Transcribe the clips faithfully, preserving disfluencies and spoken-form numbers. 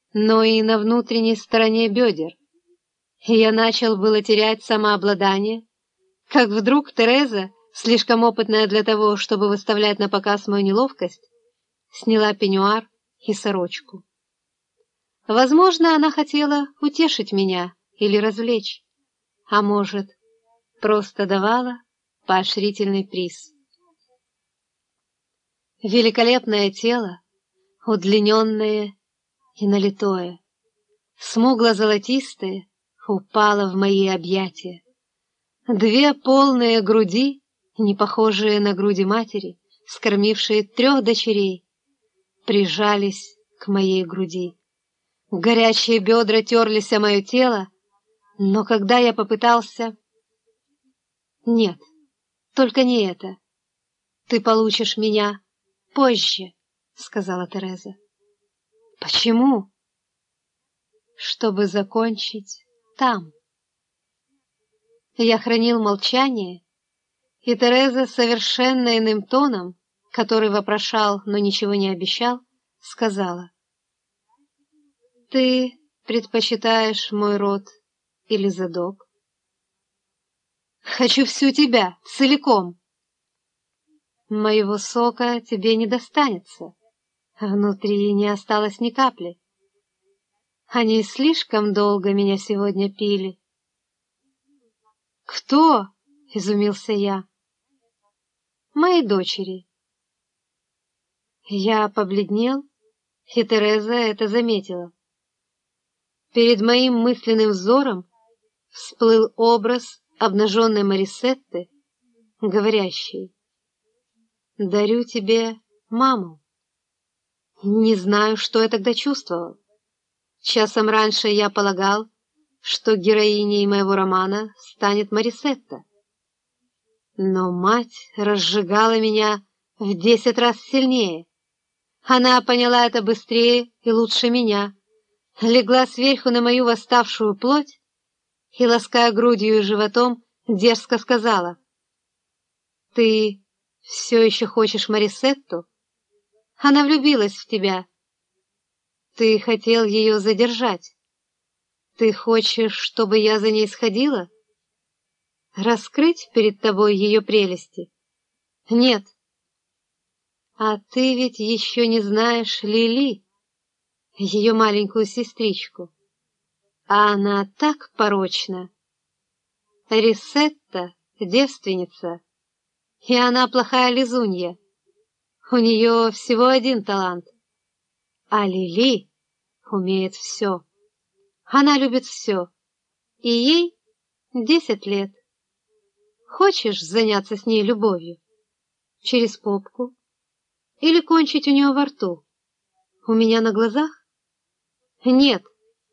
но и на внутренней стороне бедер. И я начал было терять самообладание, как вдруг Тереза, слишком опытная для того, чтобы выставлять на показ мою неловкость, сняла пеньюар и сорочку. Возможно, она хотела утешить меня или развлечь, а может, просто давала поощрительный приз. Великолепное тело, удлиненное и налитое, смугло-золотистое, упало в мои объятия. Две полные груди, не похожие на груди матери, скормившие трех дочерей, прижались к моей груди. Горячие бедра терлись о мое тело, но когда я попытался... «Нет, только не это. Ты получишь меня позже», — сказала Тереза. «Почему?» «Чтобы закончить там». Я хранил молчание, и Тереза совершенно иным тоном, который вопрошал, но ничего не обещал, сказала: «Ты предпочитаешь мой рот или задок?» «Хочу всю тебя, целиком». «Моего сока тебе не достанется. Внутри не осталось ни капли. Они слишком долго меня сегодня пили». «Кто?» — изумился я. «Мои дочери». Я побледнел, и Тереза это заметила. Перед моим мысленным взором всплыл образ обнаженной Марисетты, говорящей: «Дарю тебе маму». Не знаю, что я тогда чувствовал. Часом раньше я полагал, что героиней моего романа станет Марисетта. Но мать разжигала меня в десять раз сильнее. Она поняла это быстрее и лучше меня, легла сверху на мою восставшую плоть и, лаская грудью и животом, дерзко сказала: «Ты все еще хочешь Марисетту? Она влюбилась в тебя. Ты хотел ее задержать. Ты хочешь, чтобы я за ней сходила? Раскрыть перед тобой ее прелести? Нет. А ты ведь еще не знаешь Лили, ее маленькую сестричку. А она так порочна. Рисетта — девственница, и она плохая лизунья. У нее всего один талант. А Лили умеет все. Она любит все, и ей десять лет. Хочешь заняться с ней любовью? Через попку? Или кончить у нее во рту? У меня на глазах? Нет.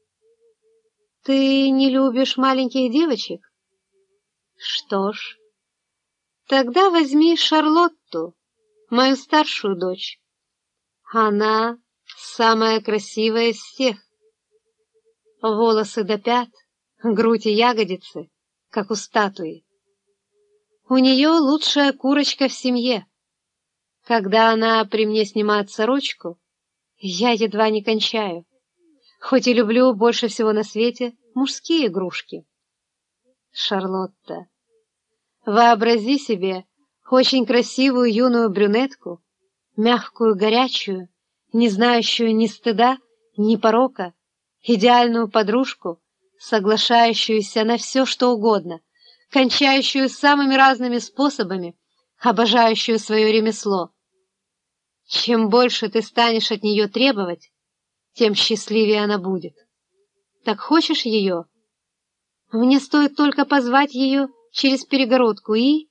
Ты не любишь маленьких девочек? Что ж, тогда возьми Шарлотту, мою старшую дочь. Она самая красивая из всех. Волосы до пят, грудь и ягодицы, как у статуи. У нее лучшая курочка в семье. Когда она при мне снимает сорочку, я едва не кончаю, хоть и люблю больше всего на свете мужские игрушки. Шарлотта, вообрази себе очень красивую юную брюнетку, мягкую, горячую, не знающую ни стыда, ни порока, идеальную подружку, соглашающуюся на все, что угодно, кончающую самыми разными способами, обожающую свое ремесло. Чем больше ты станешь от нее требовать, тем счастливее она будет. Так хочешь ее? Мне стоит только позвать ее через перегородку и...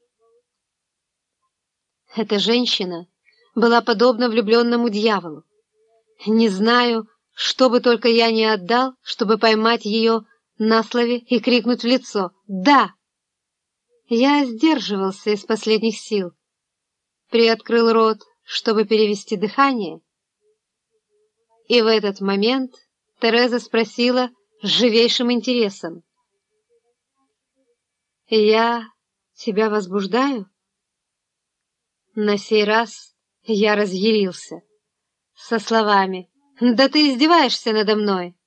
Эта женщина была подобна влюбленному дьяволу. Не знаю, что бы только я не отдал, чтобы поймать ее на слове и крикнуть в лицо: «Да!». Я сдерживался из последних сил, приоткрыл рот, чтобы перевести дыхание, и в этот момент Тереза спросила с живейшим интересом: «Я тебя возбуждаю?» На сей раз я разъярился со словами: Да ты издеваешься надо мной.